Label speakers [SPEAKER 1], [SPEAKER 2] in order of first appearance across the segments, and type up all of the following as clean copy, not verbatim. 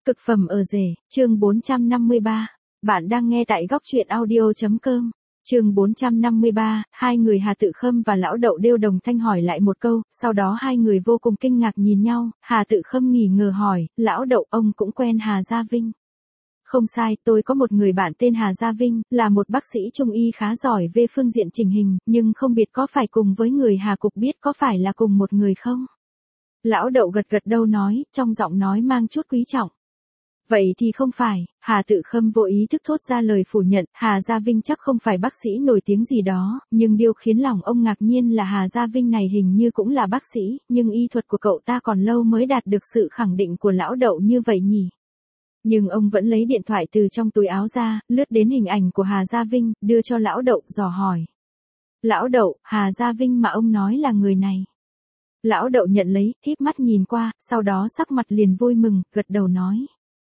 [SPEAKER 1] Cực phẩm ở rể, chương 453. Bạn đang nghe tại góc truyện audio.com. Chương 453, hai người Hà Tự Khâm và Lão Đậu đều đồng thanh hỏi lại một câu, sau đó hai người vô cùng kinh ngạc nhìn nhau, Hà Tự Khâm nghi ngờ hỏi, Lão Đậu ông cũng quen Hà Gia Vinh. Không sai, tôi có một người bạn tên Hà Gia Vinh, là một bác sĩ trung y khá giỏi về phương diện chỉnh hình, nhưng không biết có phải cùng với người Hà Cục biết có phải là cùng một người không? Lão Đậu gật gật đầu nói, trong giọng nói mang chút quý trọng. Vậy thì không phải, Hà Tự Khâm vô ý thức thốt ra lời phủ nhận, Hà Gia Vinh chắc không phải bác sĩ nổi tiếng gì đó, nhưng điều khiến lòng ông ngạc nhiên là Hà Gia Vinh này hình như cũng là bác sĩ, nhưng y thuật của cậu ta còn lâu mới đạt được sự khẳng định của Lão Đậu như vậy nhỉ. Nhưng ông vẫn lấy điện thoại từ trong túi áo ra, lướt đến hình ảnh của Hà Gia Vinh, đưa cho Lão Đậu dò hỏi. Lão Đậu, Hà Gia Vinh mà ông nói là người này. Lão Đậu nhận lấy, híp mắt nhìn qua, sau đó sắc mặt liền vui mừng, gật đầu nói.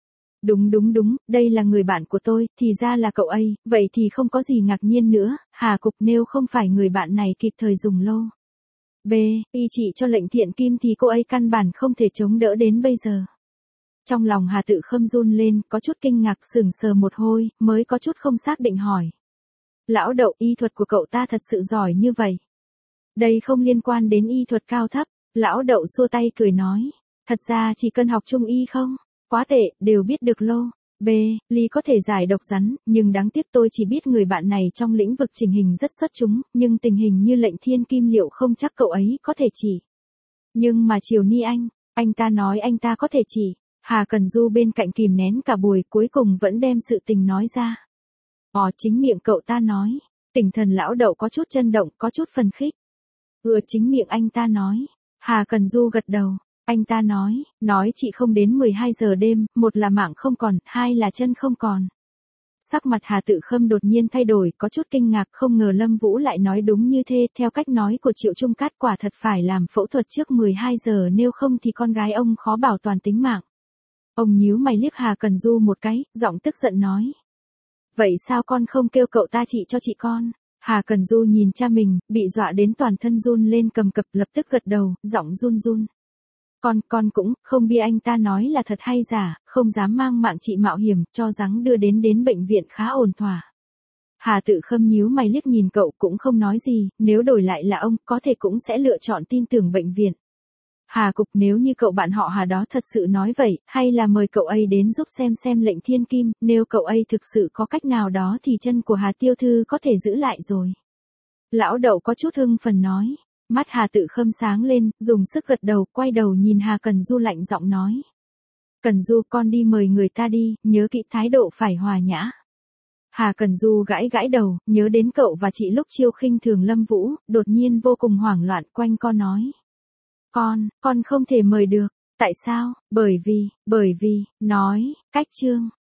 [SPEAKER 1] Đúng, đây là người bạn của tôi, thì ra là cậu ấy, vậy thì không có gì ngạc nhiên nữa, Hà Cục nếu không phải người bạn này kịp thời dùng lô. B, y trị cho lệnh thiện kim thì cô ấy căn bản không thể chống đỡ đến bây giờ. Trong lòng Hà Tự Khâm run lên, có chút kinh ngạc sững sờ một hồi, mới có chút không xác định hỏi. Lão Đậu, y thuật của cậu ta thật sự giỏi như vậy. Đây không liên quan đến y thuật cao thấp, Lão Đậu xua tay cười nói. Thật ra chỉ cần học trung y không? Quá tệ, đều biết được lô. B, Ly có thể giải độc rắn, nhưng đáng tiếc tôi chỉ biết người bạn này trong lĩnh vực chỉnh hình rất xuất chúng, nhưng tình hình như lệnh thiên kim liệu không chắc cậu ấy có thể chỉ. Nhưng mà Triều Ni anh ta nói anh ta có thể chỉ. Hà Cần Du bên cạnh kìm nén cả buổi cuối cùng vẫn đem sự tình nói ra. Chính miệng cậu ta nói. Tỉnh thần Lão Đậu có chút chấn động, có chút phần khích. Chính miệng anh ta nói. Hà Cần Du gật đầu. Anh ta nói chị không đến 12 giờ đêm, một là mạng không còn, hai là chân không còn. Sắc mặt Hà Tự Khâm đột nhiên thay đổi, có chút kinh ngạc, không ngờ Lâm Vũ lại nói đúng như thế, theo cách nói của Triệu Trung Cát quả thật phải làm phẫu thuật trước 12 giờ nếu không thì con gái ông khó bảo toàn tính mạng. Ông nhíu mày liếc Hà Cần Du một cái, giọng tức giận nói. Vậy sao con không kêu cậu ta trị cho chị con? Hà Cần Du nhìn cha mình, bị dọa đến toàn thân run lên cầm cập, lập tức gật đầu, giọng run. Con cũng không biết anh ta nói là thật hay giả, không dám mang mạng chị mạo hiểm, cho rằng đưa đến bệnh viện khá ổn thỏa. Hà Tự Khâm nhíu mày liếc nhìn cậu cũng không nói gì, nếu đổi lại là ông, có thể cũng sẽ lựa chọn tin tưởng bệnh viện. Hà Cục, nếu như cậu bạn họ Hà đó thật sự nói vậy, hay là mời cậu ấy đến giúp xem lệnh thiên kim, nếu cậu ấy thực sự có cách nào đó thì chân của Hà Tiêu Thư có thể giữ lại rồi. Lão Đậu có chút hưng phấn nói. Mắt Hà Tự Khâm sáng lên, dùng sức gật đầu, quay đầu nhìn Hà Cần Du lạnh giọng nói. Cần Du, con đi mời người ta đi, nhớ kỹ thái độ phải hòa nhã. Hà Cần Du gãi đầu, nhớ đến cậu và chị lúc chiêu khinh thường Lâm Vũ, đột nhiên vô cùng hoảng loạn quanh con nói. Con không thể mời được, tại sao? Bởi vì, nói, cách chương.